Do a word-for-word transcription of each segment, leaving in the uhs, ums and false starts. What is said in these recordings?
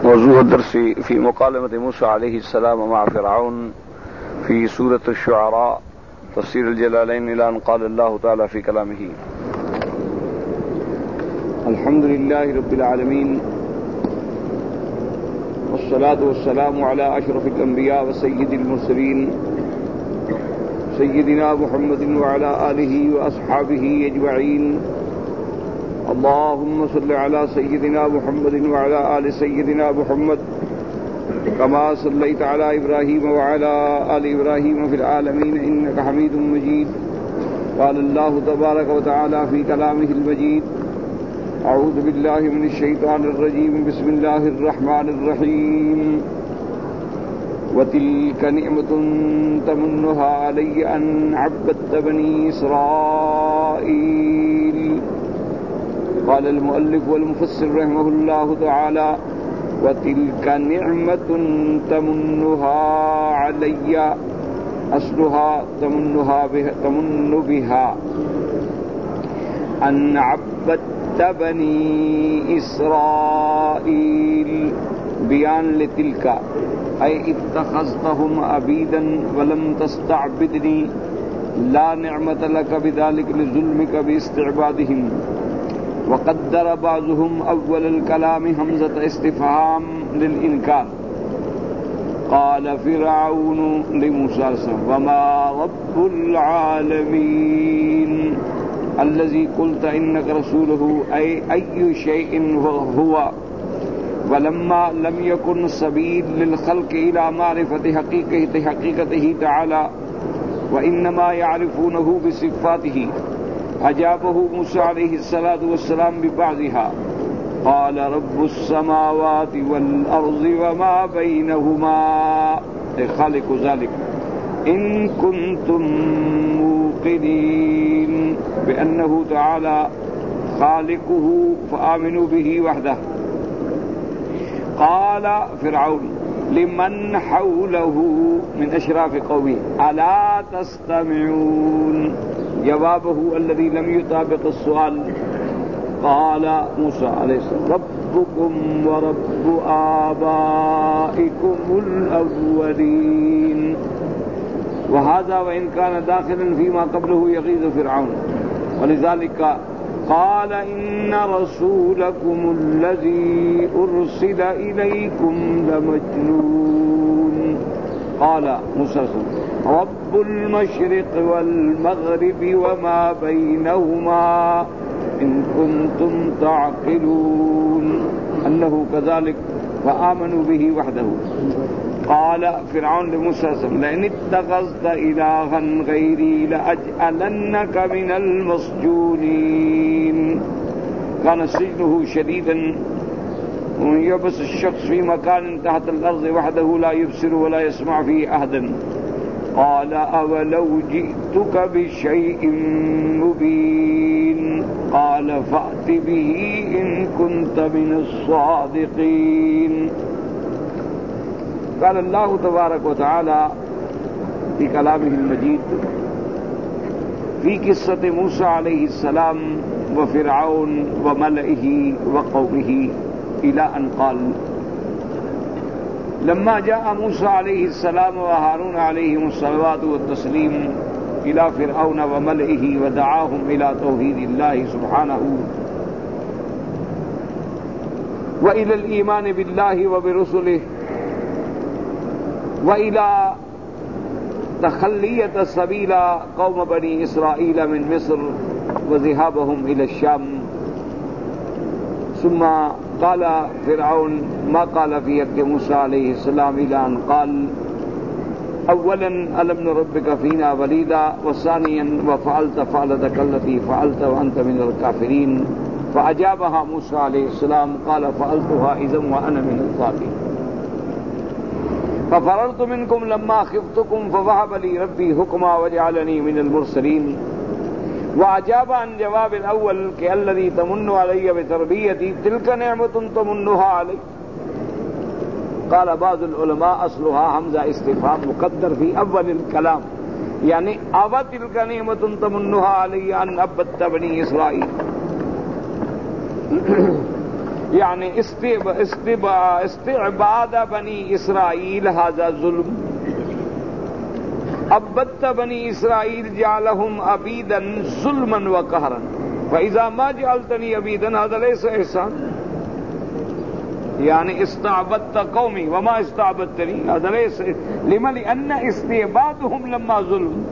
موضوع الدرس في مكالمة موسى عليه السلام مع فرعون في سورة الشعراء، تفسير الجلالين إلى أن قال الله تعالى في كلامه: الحمد لله رب العالمين، والصلاة والسلام على أشرف الأنبياء وسيد المرسلين سيدنا محمد وعلى آله وأصحابه أجمعين. اللهم صل على سيدنا محمد وعلى آل سيدنا محمد كما صليت على إبراهيم وعلى آل إبراهيم في العالمين إنك حميد مجيد. قال الله تبارك وتعالى في كلامه المجيد: أعوذ بالله من الشيطان الرجيم، بسم الله الرحمن الرحيم. وتلك نعمة تمنها علي أن عبدت بني إسرائيل. قال المؤلف والمفسر رحمه الله تعالى: وتلك نعمة تمنها علي، أصلها تمنها بها تمن بها أن عبدت بني إسرائيل. بیان لتلك أي اتخذتهم عبيدا ولم تستعبدني، لا نعمة لك بذلك لظلمك باستعبادهم. وقدر بعضهم أول الكلام همزة استفهام للإنكار. قال فرعون لموسى: وما رب العالمين الذي قلت إنك رسوله، أي أي شيء هو. ولما لم يكن سبيل للخلق إلى معرفة حقيقته حقيقته تعالى، وإنما يعرفونه بصفاته، أجابه موسى عليه الصلاة والسلام ببعضها. قال رب السماوات والأرض وما بينهما، خالق ذلك، إن كنتم موقنين بأنه تعالى خالقه فآمنوا به وحده. قال فرعون لمن حوله من أشراف قومه: ألا تستمعون؟ جوابه الذي لم يطابق السؤال. قال موسى عليه السلام: ربكم ورب آبائكم الأولين. وهذا وإن كان داخلا فيما قبله يغيظ فرعون، ولذلك قال إن رسولكم الذي أرسل إليكم لمجنون. قال موسى: رب المشرق والمغرب وما بينهما إن كنتم تعقلون. أنه كذلك فآمنوا به وحده. قال فرعون لموسى: لئن اتخذت إلها غيري لأجعلنك من المسجونين. كان سجنه شديدا، ويبس الشخص في مكان تحت الأرض وحده لا يبصر ولا يسمع فيه أحدا. قال: أولو جئتك بشيء مبين. قال: فأت به إن كنت من الصادقين. قال الله تبارك وتعالى في كلامه المجيد في قصة موسى عليه السلام وفرعون وملئه وقومه إلى أن قال: لما جاء موسى عليه السلام وهارون عليهم الصلوات والتسليم إلى فرعون وملئه ودعاهم إلى توحيد الله سبحانه وإلى الإيمان بالله وبرسله وإلى تخلية سبيل قوم بني إسرائيل من مصر وذهابهم إلى الشام. ثم قال فرعون ما قال في حق موسى عليه السلام إلى أن قال: أولا ألم نربك فينا وليدا، وثانيا وفعلت فعلتك التي فعلت وأنت من الكافرين. فأجابها موسى عليه السلام قال: فعلتها إذا وأنا من الضالين. ففررت منكم لما خفتكم فوهب لي ربي حكما وجعلني من المرسلين. وأجاب عن جواب الأول كالذي تمن علي بتربيتي، تلك نعمة تمنها علي. قال بعض العلماء أصلها همزة استفهام مقدر في أول الكلام، يعني أو تلك نعمة تمنها علي أن عبدت بني إسرائيل. یعنی استعباد بنی اسرائیل ھذا ظلم، عبدت بنی اسرائیل جعلهم عبیدا ظلما وقہرا فاذا ما جعلتنی عبیدا ھذا لیس احسان، یعنی استعبدت قومی وما استعبدتنی ھذا لیس لما لأن استعبادهم لما ظلم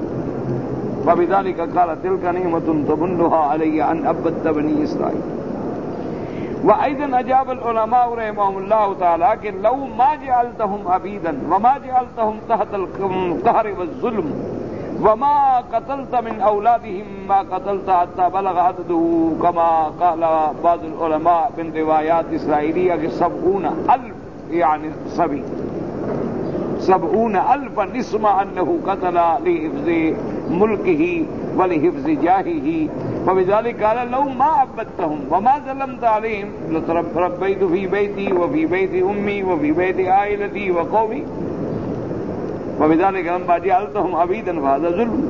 وبذلك قال تلك نعمة تمنها علي أن عبدت بني إسرائيل. وأيضا أجاب العلماء رحمهم الله تعالى کہ لو ما جعلتهم عبيدا وما جعلتهم تحت القهر والظلم وما قتلت من أولادهم ما قتلت حتى بلغ عدده كما قال بعض العلماء من روايات إسرائيلية کہ سبعون ألف يعني صبي سبعون ألفا نسمع أنه قتل لحفظ ملكه ولحفظ جاهه وبذلك قال لو ما عبدتهم وما ظلمت عليهم لتربيت في بيتي وفي بيت أمي وفي بيت عائلتي وقومي وبذلك لما جعلتهم عبيدا فهذا ظلم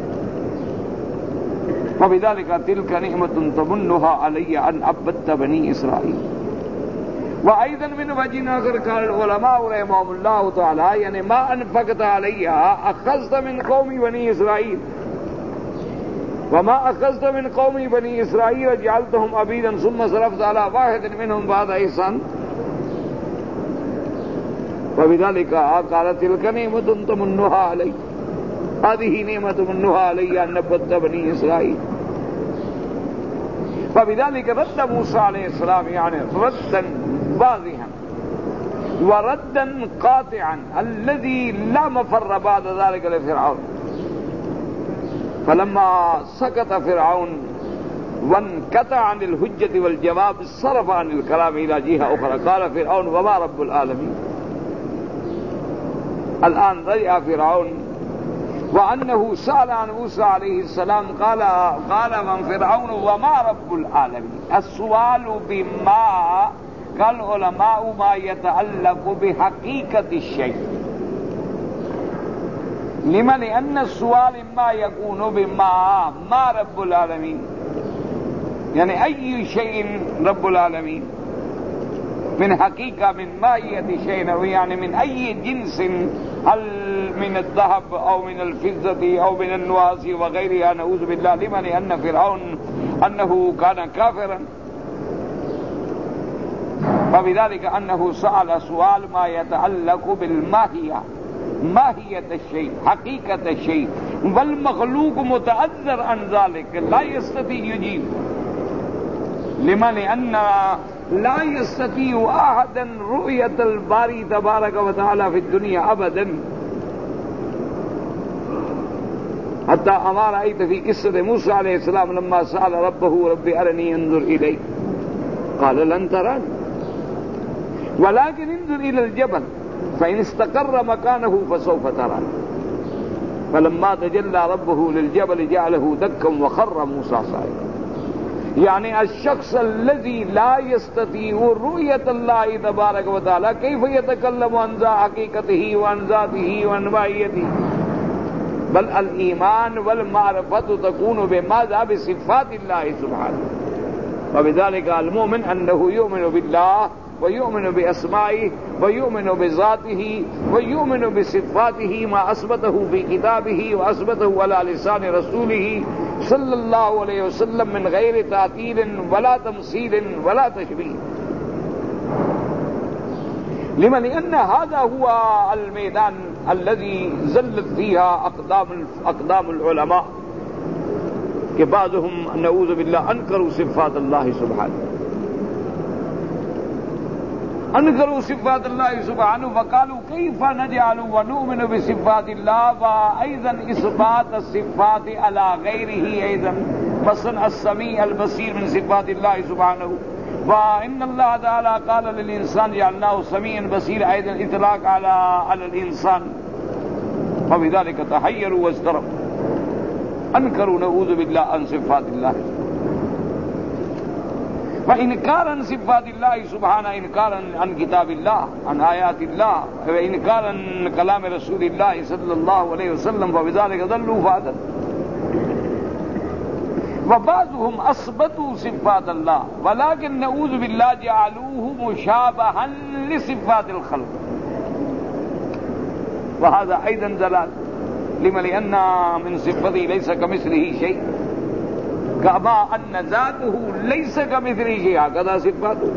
وبذلك تلك نعمة تمنها علي أن عبدت بني إسرائيل. وأيضا من وجه آخر قال العلماء رحمهم الله تعالى يعني ما أنفقت عليها أخذت من قوم بني إسرائيل وما أخذت من قوم بني إسرائيل جعلتهم عبيدا ثم صرفت على واحد منهم بعد إحسان وبذلك قال تلك نعمة تمنها علي هذه نعمة تمنها علي أن عبدت بني إسرائيل. فبذلك رد موسى عليه السلام يعني ردا واضحا وردا قاطعا الذي لا مفر بعد ذلك لفرعون. فلما سكت فرعون وانقطع عن الحجة والجواب صرف عن الكلام إلى جهة أخرى قال فرعون وما رب العالمين. الآن رجع فرعون وأنه سأل عن موسى عليه السلام قال قال من فرعون وما رب العالمين. السؤال بما قال العلماء ما يتعلق بحقيقة الشيء لما لأن السؤال ما يكون بما ما رب العالمين يعني أي شيء رب العالمين من حقيقة من ماهية شيء يعني من أي جنس هل من الذهب أو من الفضة أو من النواس وغيرها نعوذ بالله. لما لأن فرعون أنه كان كافرا فبذلك أنه سأل سؤال ما يتعلق بالماهية ماهية الشيء حقيقة الشيء والمخلوق متعذر عن ذلك لا يستطيع يجيب. لما لأن لا يستطيع أحدا رؤية الباري تبارك وتعالى في الدنيا أبدا حتى أما رأيت في قصة موسى عليه السلام لما سأل ربه ربي أرني انظر إليك قال لن تراني ولكن انظر إلى الجبل فإن استقر مكانه فسوف تراني فلما تجلى ربه للجبل جعله دكا وخر موسى صاعقا. يعني الشخص الذي لا يستطيع رؤية الله تبارك وتعالى كيف يتكلم عن حقيقته وعن ذاته وعن ماهيته. بل الإيمان والمعرفة تكون بماذا بصفات الله سبحانه. وبذلك المؤمن أنه يؤمن بالله ويؤمن بأسمائه ويؤمن بذاته ويؤمن بصفاته ما أثبته في كتابه وأثبته على لسان رسوله صلى الله عليه وسلم من غير تعطيل ولا تمثيل ولا تشبيه. لما لأن هذا هو الميدان الذي زلت فيها أقدام أقدام العلماء کہ بعضهم نعوذ بالله أنكروا صفات الله سبحانه انکروا صفات الله سبحانه وقالوا كيف نجعل ونؤمن بصفات الله وايضا اثبات الصفات على غيره ايضا مثلا السميع البصير من صفات الله سبحانه. وان الله تعالى قال للانسان جعلناه سميعا بصيرا ايضا اطلاق على على الانسان فبذلك تحيروا واضطربوا انکروا نعوذ بالله عن صفات الله وإنكارا صفات الله سبحانه إنكارا عن كتاب الله عن آيات الله وإنكارا عن كلام رسول الله صلى الله عليه وسلم وبذلك ضلوا فأضلوا. وبعضهم اثبتوا صفات الله ولكن نعوذ بالله جعلوه مشابها لصفات الخلق وهذا ايضا ضلال لما لان من صفته ليس كمثله شيء كما ان ذاته ليس كمثله شيء هكذا صفاته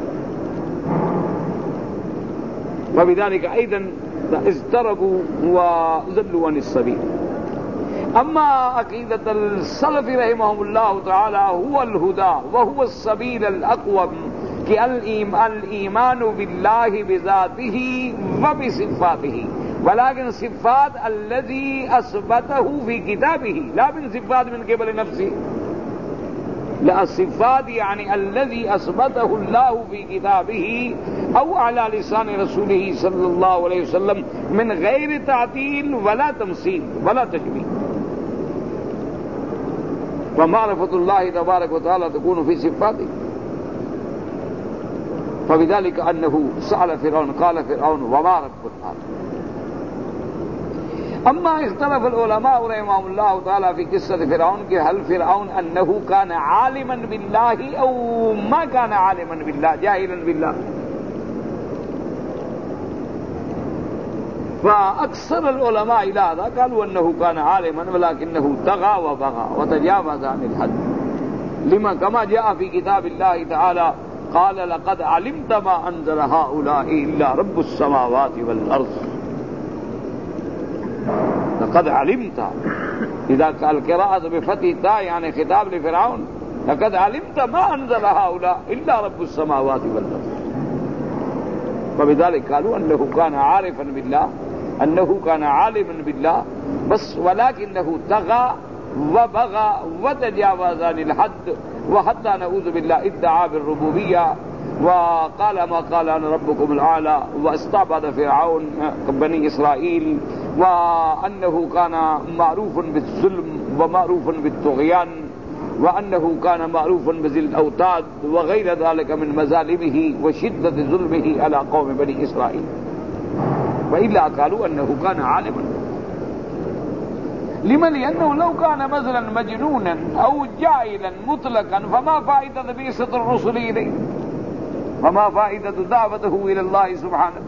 وبذلك ايضا اضطربوا وضلوا عن السبيل. اما عقیدۃ السلف رحمهم اللہ تعالی هو الهدى وهو السبیل الاقوم کہ الایمان باللہ بذاته وبصفاته ولكن صفات الذي اثبته في كتابه لا من صفات من قبل نفسه لا صفات يعني الذي اثبته الله في كتابه او على لسان رسوله صلى الله عليه وسلم من غير تعطيل ولا تمثيل ولا تشبيه. ومعرفة الله تبارك وتعالى تكون في صفاته فبذلك أنه سأل فرعون قال فرعون وما رب العالمين. اما اختلف العلماء رحمهم الله تعالى في قصة فرعون کہ هل فرعون أنه كان عالما بالله أو ما كان عالما بالله جاهلا بالله. فأكثر العلماء إلى هذا قالوا أنه كان عالما ولكنه طغى وبغى وتجاوز عن الحد لما كما جاء في كتاب الله تعالى قال لقد علمت ما أنزل هؤلاء إلا رب السماوات والأرض. لقد علمت إذا قال القراءة بفتح التاء يعني خطاب لفرعون لقد علمت ما أنزل هؤلاء إلا رب السماوات والأرض. فبذلك قالوا أنه كان عارفا بالله أنه كان عالما بالله بس ولكنه طغى وبغى وتجاوز عن الحد وحتى نعوذ بالله ادعى بالربوبية وقال ما قال أنا ربكم الأعلى واستعبد فرعون بني إسرائيل وأنه كان معروف بالظلم ومعروف بالطغيان وأنه كان معروفا بذي الأوتاد وغير ذلك من مظالمه وشدة ظلمه على قوم بني إسرائيل. وإلا قالوا أنه كان عالما لمن لأنه لو كان مثلا مجنونا أو جاهلا مطلقا فما فائدة بعثة الرسل إليه وما فائدة دعوته إلى الله سبحانه.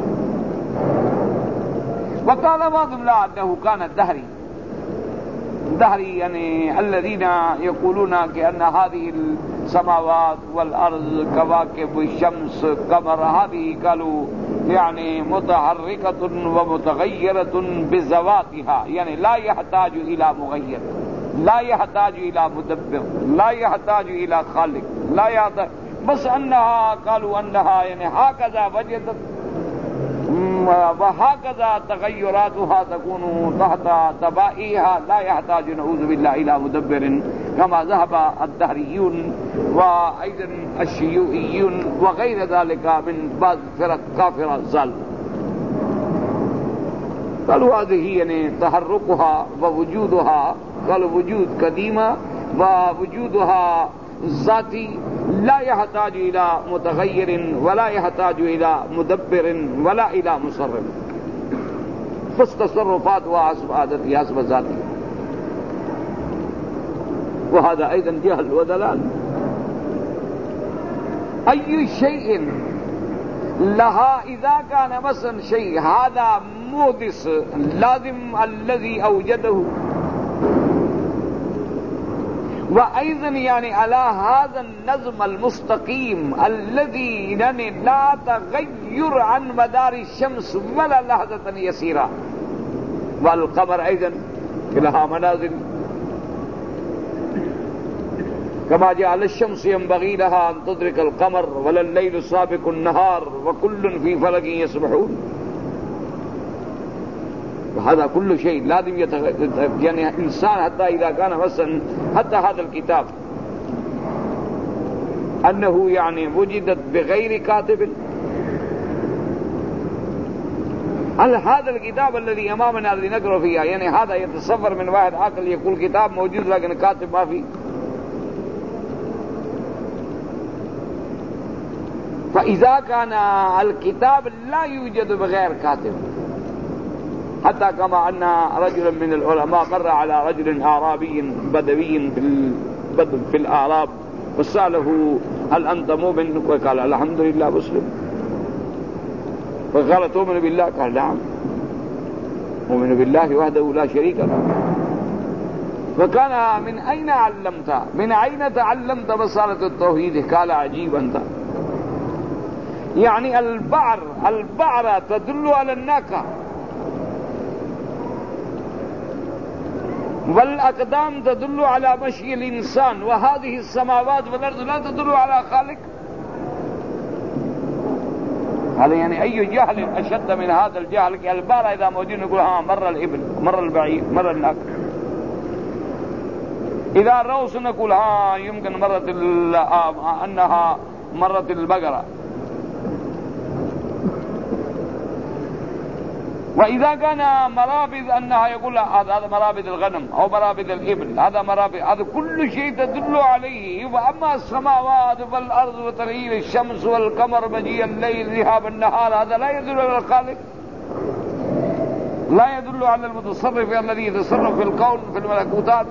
وقال بعضهم لا أنه كان دهري دهري يعني الذين يقولون كأن هذه السماوات والأرض كواكب الشمس قمر هذه قالوا يعني متحركة ومتغيرة بذواتها يعني لا يحتاج إلى مغير لا يحتاج إلى مدبر لا يحتاج إلى خالق لا يحتاج بس أنها قالوا أنها يعني هكذا وجدت وهكذا تغيراتها تكون تحت تبائها لا يحتاج نعوذ بالله إلى مدبر كما ذهب الدهريون وأيضا الشيوعيون وغير ذلك من بعض فرق كافرة ظالمة. قالوا هذه يعني تحركها ووجودها قالوا وجود قديمة ووجودها ذاتي لا يحتاج إلى متغير ولا يحتاج إلى مدبر ولا إلى مصرف بس تصرفاتها حسب عادتها حسب ذاتها وهذا أيضا جهل ودلال. أي شيء لها إذا كان مثلا شيء هذا محدث لازم الذي أوجده وأيضا يعني على هذا النظم المستقيم الذي يعني لا تغير عن مدار الشمس ولا لحظة يسيرة والقمر أيضا لها منازل كما جعل الشمس ينبغي لها أن تدرك القمر ولا الليل سابق النهار وكل في فلك يسبحون. وهذا كل شيء لازم يتغير يعني إنسان حتى إذا كان مثلا حتى هذا الكتاب أنه يعني وجدت بغير كاتب. هل هذا الكتاب الذي أمامنا الذي نقرأ فيها يعني هذا يتصور من واحد عاقل يقول كتاب موجود لكن كاتب ما فيه؟ فإذا كان الكتاب لا يوجد بغير كاتب حتى كما أن رجلا من العلماء مر على رجل أعرابي بدوي البدو في الأعراب وسأله هل أنت مؤمن؟ وقال الحمد لله مسلم. فقال تؤمن بالله؟ قال نعم مؤمن بالله وحده لا شريك له. فقال من أين علمت؟ من أين تعلمت بصارة التوحيد؟ قال عجيب أنت. يعني البعر البعرة تدل على الناقة، والأقدام تدل على مشي الإنسان، وهذه السماوات والأرض لا تدل على خالق. هذا يعني أي جهل أشد من هذا الجهل؟ البعرة إذا موجود نقول ها مر الإبل، مر البعير، مر الناقة. إذا الروس نقول ها يمكن مرت أنها مرت البقرة. وإذا كان مرابض أنها يقول هذا مرابض الغنم أو مرابض الإبل، هذا مرابض، هذا كل شيء تدل عليه. وأما السماوات والأرض وتغيير الشمس والقمر مجيء الليل ذهاب النهار، هذا لا يدل على الخالق، لا يدل على المتصرف الذي يتصرف في الكون في الملكوتات.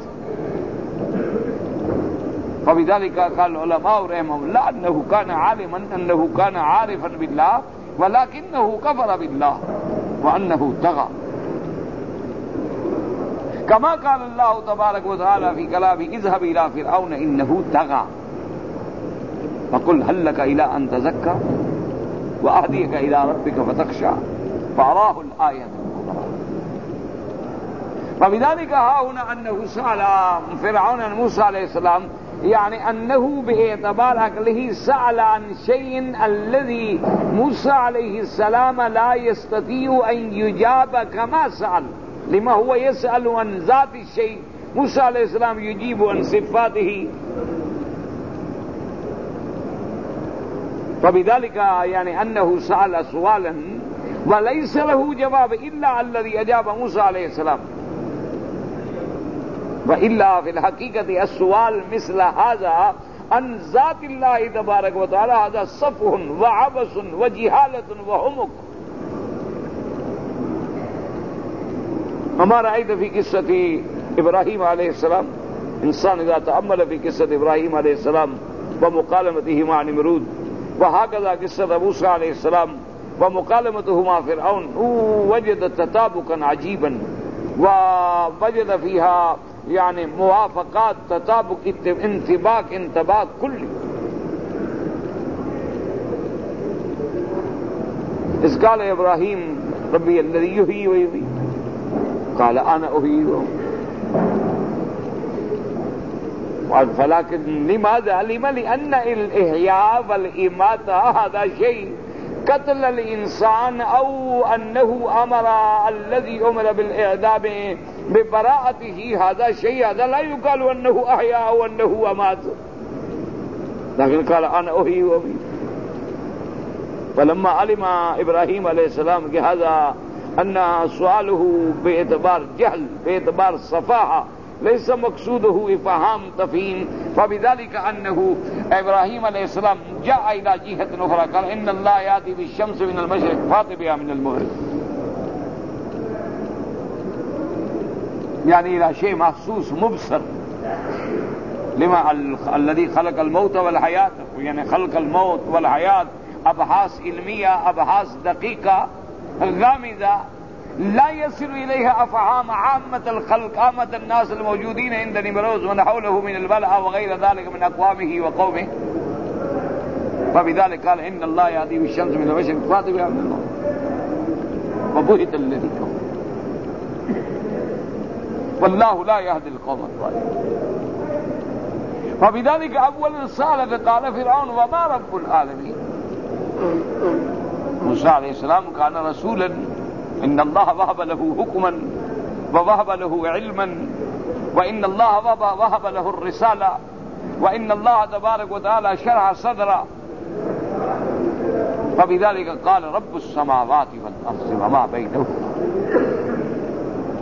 فبذلك قال العلماء رحمهم الله أنه كان عالما، أنه كان عارفا بالله، ولكنه كفر بالله وأنه طغى. كما قال الله تبارك وتعالى في كلامه اذهب إلى فرعون إنه طغى فقل هل لك إلى أن تزكى وأهديك إلى ربك فتخشى فأراه الآية. فبذلك ها هنا أنه سأل فرعون موسى عليه السلام، يعني أنه باعتبار عقله سأل عن شيء الذي موسى عليه السلام لا يستطيع أن يجاب كما سأل. لما هو يسأل عن ذات الشيء، موسى عليه السلام يجيب عن صفاته. فبذلك يعني أنه سأل سؤالا وليس له جواب إلا الذي أجاب موسى عليه السلام. وإلا في الحقيقة السؤال مثل هذا عن ذات الله تبارك وتعالى هذا سفه وعبث وجهالة وحمق. وما رأيت في قصة إبراهيم عليه السلام، إنسان إذا تأمل في قصة إبراهيم عليه السلام ومقالمته مع نمرود، وهكذا قصة موسى عليه السلام ومقالمته مع فرعون، وجد تطابقا عجيبا ووجد فيها يعني موافقات، تطابق، انطباق انطباق كلي. إذ قال إبراهيم ربي الذي يحيي ويميت قال أنا أحيي فلكن لماذا؟ لما؟ لأن الإحياء والإماتة هذا شيء، قتل الإنسان أو أنه أمر الذي أمر بالإعدام ببراءته هذا شيء، هذا لا يقال أنه أحيا أو أنه أمات، لكن قال أنا أحيي وأميت. فلما علم إبراهيم عليه السلام هذا أن سؤاله باعتبار جهل باعتبار صفاحة ليس مقصوده إفهام تفهيم، فبذلك أنه إبراهيم عليه السلام جاء إلى جهة أخرى قال إن الله يأتي بالشمس من المشرق فأت بها من المغرب، يعني إلى شيء محسوس مبصر. لما الذي خلق الموت والحياة، يعني خلق الموت والحياة أبحاث علمية، أبحاث دقيقة غامضة لا يصل إليها أفهام عامة الخلق، عامة الناس الموجودين عند نمروز ومن حوله من البلع وغير ذلك من أقوامه وقومه. فبذلك قال إن الله يأتي بالشمس من المشرق فأت بها من المغرب وبهت الذي كفر والله لا يهدي القوم الظالمين. فبذلك أولا سأل فقال فرعون وما رب العالمين. موسى عليه السلام كان رسولا، إن الله وهب له حكما ووهب له علما، وإن الله وهب له الرسالة، وإن الله تبارك وتعالى شرح صدره. فبذلك قال رب السماوات والأرض وما بينهما.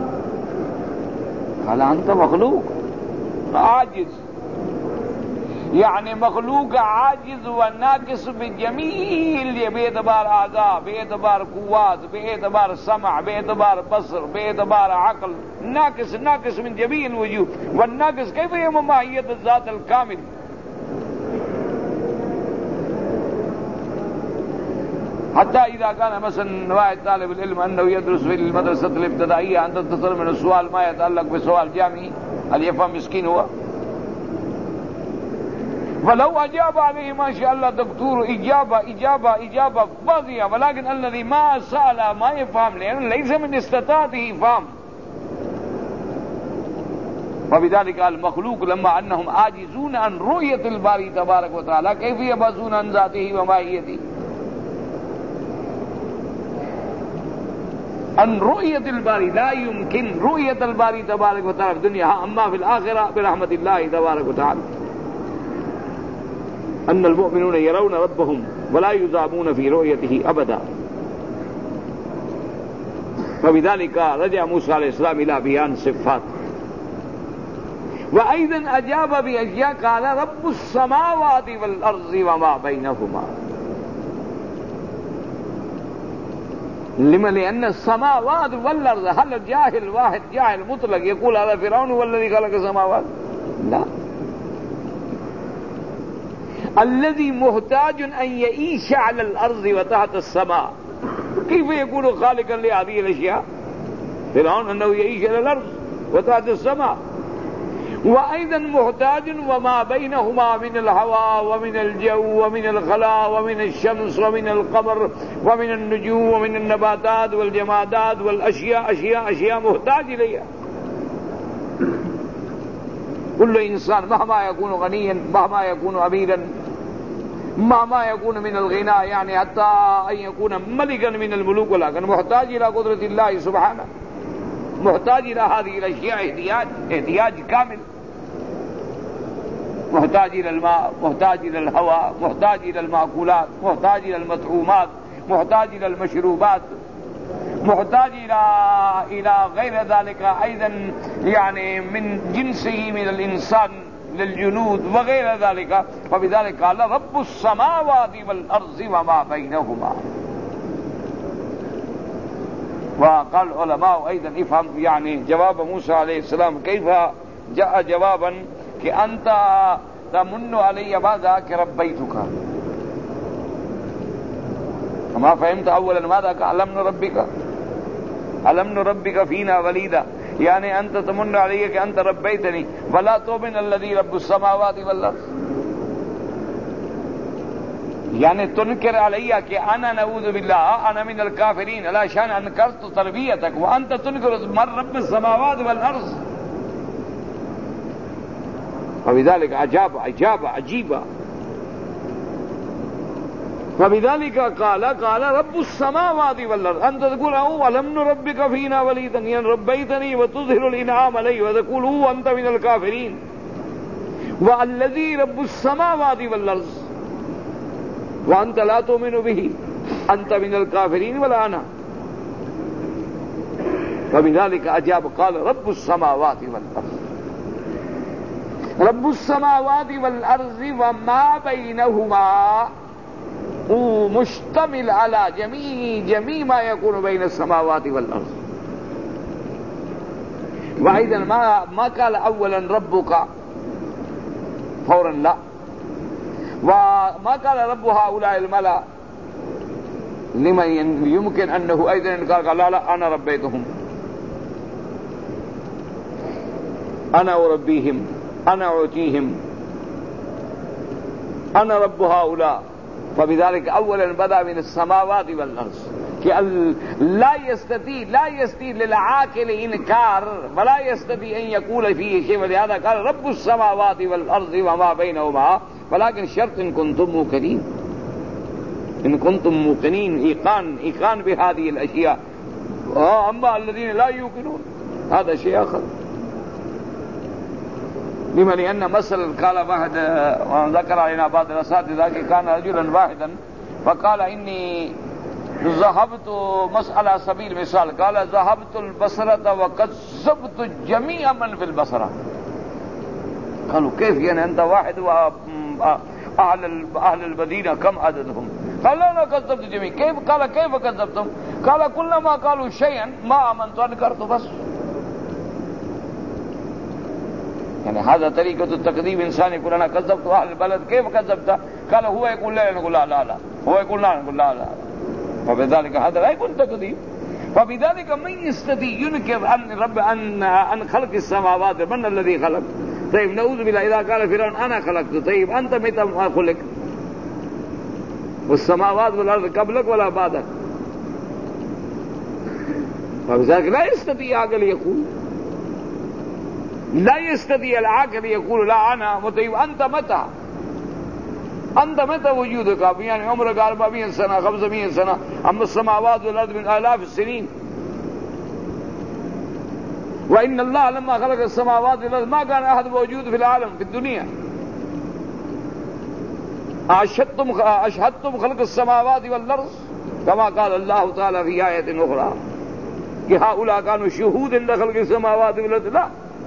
قال أنت مخلوق عاجز. یعنی مخلوق عاجز و ناقص بجمیل، یہ بے اعتبار اعضاء، بے اعتبار قوات، بے اعتبار سمع، بے اعتبار بصر، بے اعتبار عقل، ناقص ناقص من جمیع الوجوہ، والناقص کیف یہ ماہیت الذات الکامل. حتى إذا كان مثلا واحد طالب العلم أنه يدرس في المدرسة الابتدائية أن تتصل من السؤال ما يتعلق بسؤال جامعي، هل يفهم مسكين هو؟ ولو أجاب عليه ما شاء الله دكتور إجابة إجابة إجابة واضحة، ولكن الذي ما سأل ما يفهم لأنه ليس من استطاعته فهم. وبذلك المخلوق لما أنهم عاجزون عن رؤية الباري تبارك وتعالى كيف يبحثون عن ذاته وماهيته؟ ان رؤیت الباری لا يمكن رؤیت الباری تبارک و تعالی في الدنيا، اما في الآخرة برحمة الله تبارك وتعالى ان المؤمنون يرون ربهم ولا يذابون في رؤيته ابدا. وبذلك رجع موسى عليه السلام الى بيان صفات. وايضا اجاب باشياء قال رب السماوات والارض وما بينهما. لما لأن السماوات والأرض، هل جاهل واحد جاهل مطلق يقول هذا فرعون هو الذي خلق السماوات؟ لا، الذي محتاج أن يعيش على الأرض وتحت السماء، كيف يكون خالقا لهذه الأشياء؟ فرعون أنه يعيش على الأرض وتحت السماء، وأيضا محتاج وما بينهما من الهواء ومن الجو ومن الخلاء ومن الشمس ومن القمر ومن النجوم ومن النباتات والجمادات والأشياء أشياء أشياء محتاج إليها. كل إنسان مهما يكون غنيا، مهما يكون أميرا، مهما يكون من الغنى، يعني حتى أن يكون ملكا من الملوك، ولكن محتاج إلى قدرة الله سبحانه، محتاج إلى هذه الأشياء احتياج احتياج كامل، محتاج إلى الماء، محتاج إلى الهواء، محتاج إلى المأكولات، محتاج إلى المطعومات، محتاج إلى المشروبات، محتاج إلى إلى غير ذلك أيضا، يعني من جنسه من الإنسان للجنود وغير ذلك. فبذلك قال رب السماوات والأرض وما بينهما. وقال العلماء أيضا افهم يعني جواب موسى عليه السلام كيف جاء جوابا کہ انت تمن علی ماذا کہ ربیتک. ما فهمت اولا ماذا کہ الم نربک الم نربک فینا ولیدا، یعنی انت تمن علی کہ انت ربیتنی ولا تؤمن الذی رب السماوات والارض، یعنی تنکر علی کہ انا نعوذ باللہ انا من الکافرین لا شان انکرت تربیتک وانت تنکر من رب السماوات والارض. فبذلك عجاب عجاب عجيبة. فبذلك قال قال رب السماوات والأرض، أنت تقول أو ألم نربك فينا وليدا، يعني ربيتني وتظهر الإنعام علي وتقول هو أنت من الكافرين، والذي رب السماوات والأرض وأنت لا تؤمن به، أنت من الكافرين ولا أنا. فبذلك أجاب قال رب السماوات والأرض، رب السماوات والارض وما بينهما، هو مشتمل على جميع جميع ما يكون بين السماوات والارض. واذا ما ما قال اولا ربك فورا لا، وما قال رب هؤلاء الملأ لمن يمكن انه ايضا قال لا لا انا ربيتهم انا اربيهم انا اعطيهم انا رب هؤلاء. فبذلك اولا بدا من السماوات والارض کہ لا يستطيع لا يستطيع للعاقل انكار ولا يستطيع ان يقول فيه شيء، ولهذا قال رب السماوات والارض وما بينهما. ولكن شرط ان كنتم موقنين، ان كنتم موقنين ايقان ايقان بهذه الاشياء. اما الذين لا يوقنون هذا شيء اخر. لما لأن مثل قال واحد ذكر علينا بعض الأساتذة كان رجلا واحدا فقال إني ذهبت مسألة سبيل مثال، قال ذهبت البصرة وكذبت جميع من في البصرة. قالوا كيف يعني أنت واحد وأهل أهل المدينة كم عددهم؟ قال لا لا كذبت جميع. كيف؟ قال كيف كذبتم؟ قال كلما قالوا شيئا ما آمنت أنكرت بس. يعني هذا طريقة التكذيب، إنسان يقول أنا كذبت أهل البلد. كيف كذبت؟ قال هو يقول لا نقول لا لا لا، هو يقول لا نقول لا لا. فبذلك هذا لا يكون تكذيب. فبذلك من يستطيع ينكر عن رب أن عن خلق السماوات من الذي خلق؟ طيب نعوذ بالله إذا قال فرعون أنا خلقت، طيب أنت متى خلق؟ والسماوات والأرض قبلك ولا بعدك؟ فبذلك لا يستطيع عقل يقول، لا يستطيع العقل يقول لا أنا. طيب أنت متى؟ أنت متى وجودك؟ يعني عمرك أربعمائة سنة خمسمائة سنة، أما السماوات والأرض من آلاف السنين. وإن الله لما خلق السماوات والأرض ما كان أحد موجود في العالم في الدنيا. أشهدتم أشهدتم خلق السماوات والأرض كما قال الله تعالى في آية أخرى کہ هؤلاء كانوا شهود عند خلق السماوات والأرض. لا.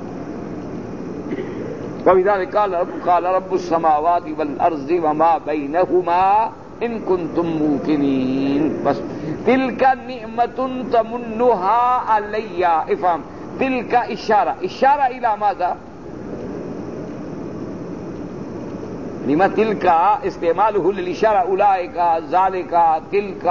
فلذلك قال رب قال رب السماوات والأرض وما بينهما إن كنتم موقنين. بس تلك نعمة تمنها علي. افهم، تلك إشارة، إشارة إلى ماذا؟ لما تلك استعماله للإشارة، أولئك ذلك تلك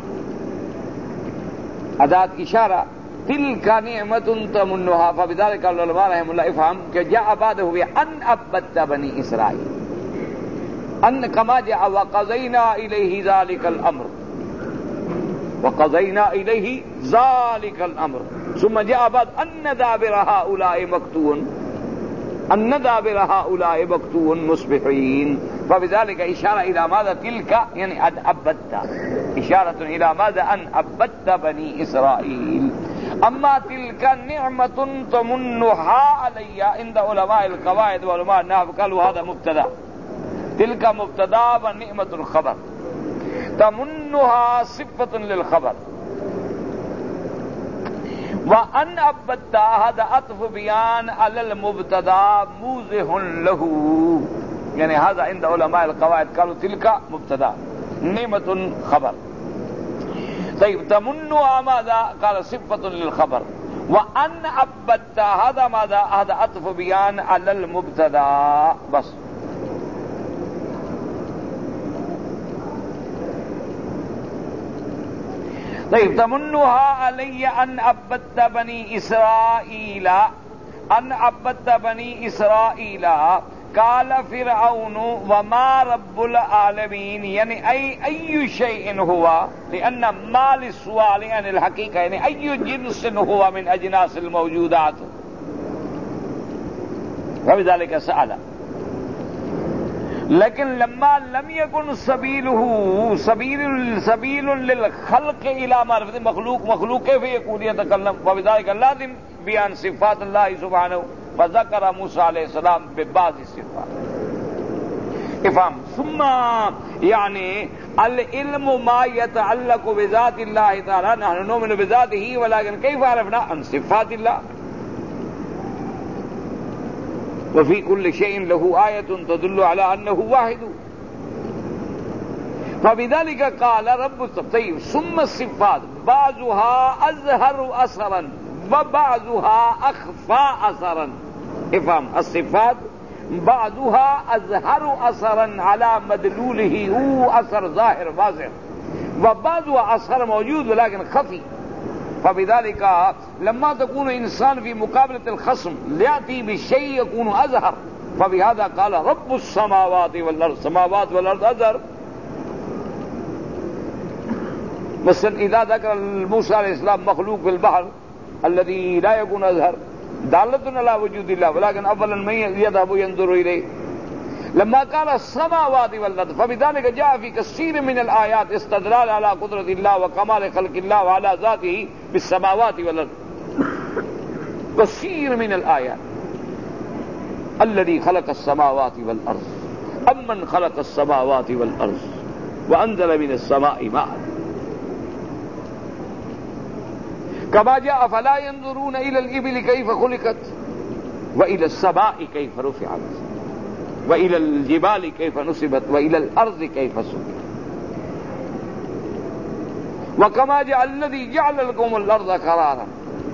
أداة إشارة. تلك نعمة تمنها. فبذلك العلماء رحمه الله افهم کہ جاء بعده بأن عبدت بني إسرائيل، أن كما جاء وقضينا إليه ذلك الأمر، وقضينا إليه ذلك الأمر. ثم جاء بعد أن دابر هؤلاء مقطوع، أن دابر هؤلاء مقطوع مصبحين. فبذلك إشارة إلى ماذا؟ تلك يعني أن عبدت، إشارة إلى ماذا؟ أن عبدت بني إسرائيل. أما تلك نعمة تمنها علي عند علماء القواعد وعلماء النحو قالوا هذا مبتدا، تلك مبتدا ونعمة خبر، تمنها صفة للخبر. وأن عبدت هذا عطف بيان على المبتدا موضح له. يعني هذا عند علماء القواعد قالوا تلك مبتدا نعمة خبر. طيب تمنها ماذا؟ قال صفة للخبر. وأن عبدت هذا ماذا؟ هذا عطف بيان على المبتدا بس. طيب تمنها علي أن عبدت بني إسرائيل، أن عبدت بني إسرائيل. قال فرعون وما رب العالمين، يعني أي أي شيء هو، لأن ما للسؤال عن الحقيقة، يعني أي جنس هو من أجناس الموجودات. وبذلك سأل. لكن لما لم يكن سبيله سبيل سبيل للخلق إلى معرفة مخلوق، مخلوق كيف يكون يتكلم؟ وبذلك لازم بيان صفات الله سبحانه. فذكر موسى عليه السلام ببعض الصفات. افهم. ثم يعني العلم ما يتعلق بذات الله تعالى، نحن نؤمن بذاته ولكن كيف عرفنا؟ عن صفات الله. وفي كل شيء له آية تدل على أنه واحد. فبذلك قال رب. طيب ثم الصفات بعضها أظهر أثرا وبعضها أخفى أثرا. افهم، الصفات بعضها أظهر أثرا على مدلوله، هو أثر ظاهر واضح، وبعضها أثر موجود ولكن خفي. فبذلك لما تكون إنسان في مقابلة الخصم يأتي بشيء يكون أظهر. فبهذا قال رب السماوات والأرض. السماوات والأرض أظهر. مثلا إذا ذكر موسى عليه السلام مخلوق في البحر الذي لا يكون أظهر دالة على وجود الله، ولكن أولا من يذهب ينظر إليه. لما قال السماوات والأرض فبذلك جاء في كثير من الآيات استدلال على قدرة الله وكمال خلق الله وعلى ذاته بالسماوات والأرض. كثير من الآيات. الذي خلق السماوات والأرض، أمن خلق السماوات والأرض وأنزل من السماء ماء. كما جاء فلا ينظرون إلى الإبل كيف خلقت وإلى السماء كيف رفعت وإلى الجبال كيف نصبت وإلى الأرض كيف سطحت وكما جعل الذي جعل لكم الأرض قرارا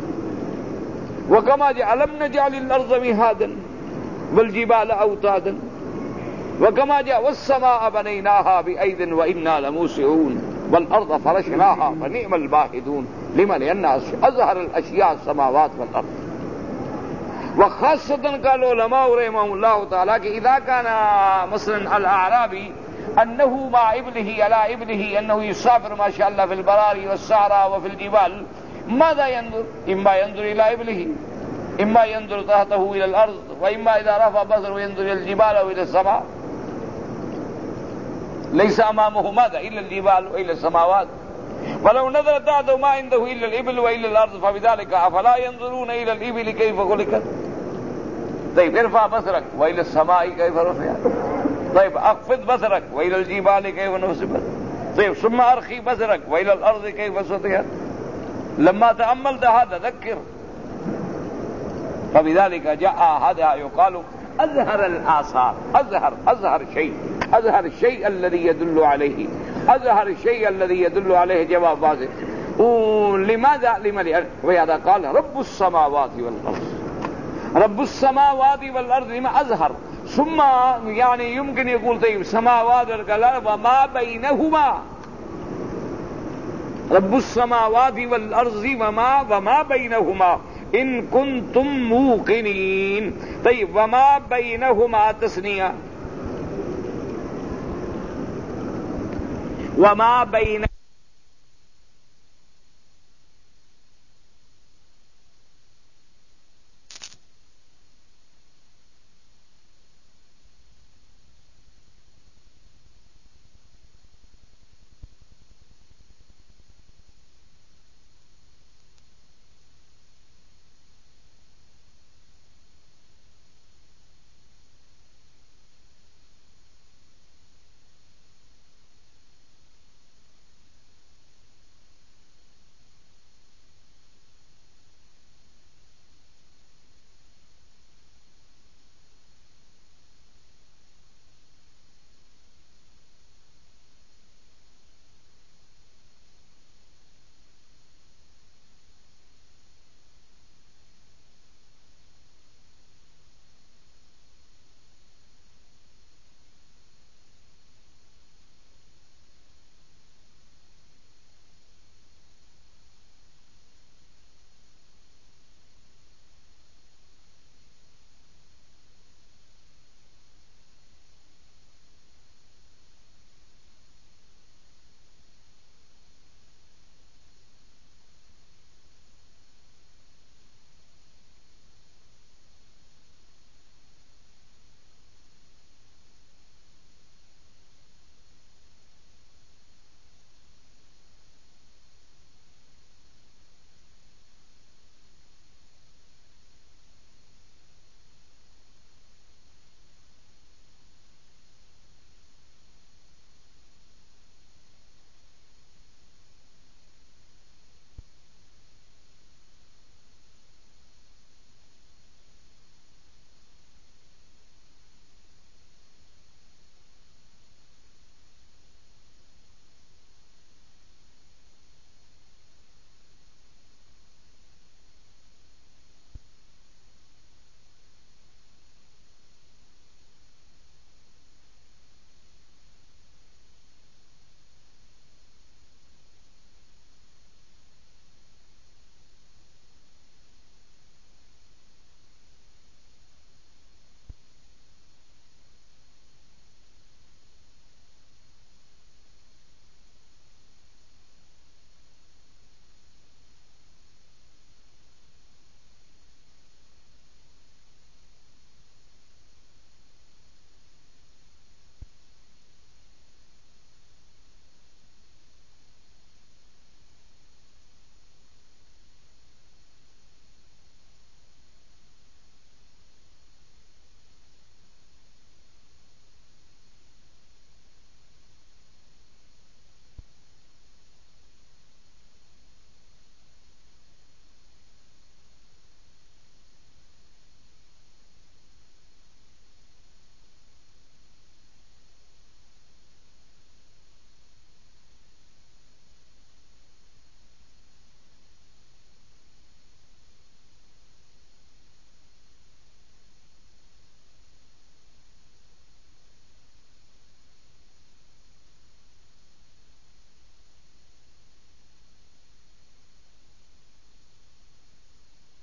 وكما جعل لم نجعل الأرض مهادا والجبال أوتادا وكما جعل والسماء بنيناها بأيد وإنا لموسعون والأرض فرشناها فنعم الباهدون لما لأن أظهر الأشياء السماوات والأرض. وخاصة قال علماء رحمهم الله تعالى إذا كان مثلا الأعرابي أنه مع ابنه على ابنه أنه يسافر ما شاء الله في البراري والصحراء وفي الجبال، ماذا ينظر؟ إما ينظر إلى ابنه، إما ينظر تحته إلى الأرض، وإما إذا رفع بصره ينظر إلى الجبال وإلى السماء. ليس أمامه ماذا إلا الجبال وإلا السماوات. ولو نظر تحته ما عنده إلا الإبل وإلا الأرض، فبذلك أفلا ينظرون إلى الإبل كيف خلقت. طيب ارفع بصرك وإلى السماء كيف رفعت. طيب اخفض بصرك وإلى الجبال كيف نصبت. طيب ثم أرخي بصرك وإلى الأرض كيف سطحت. لما تأملت هذا ذكر. فبذلك جاء هذا يقال أظهر الآثار، أظهر أظهر شيء، أظهر الشيء الذي يدل عليه، أظهر الشيء الذي يدل عليه جواب واضح. لماذا؟ لماذا؟ وهذا قال رب السماوات والأرض، رب السماوات والأرض لما أظهر. ثم يعني يمكن يقول طيب سماوات والأرض وما بينهما، رب السماوات والأرض وما وما بينهما إن كنتم موقنين. طيب وما بينهما تثنية، وما بين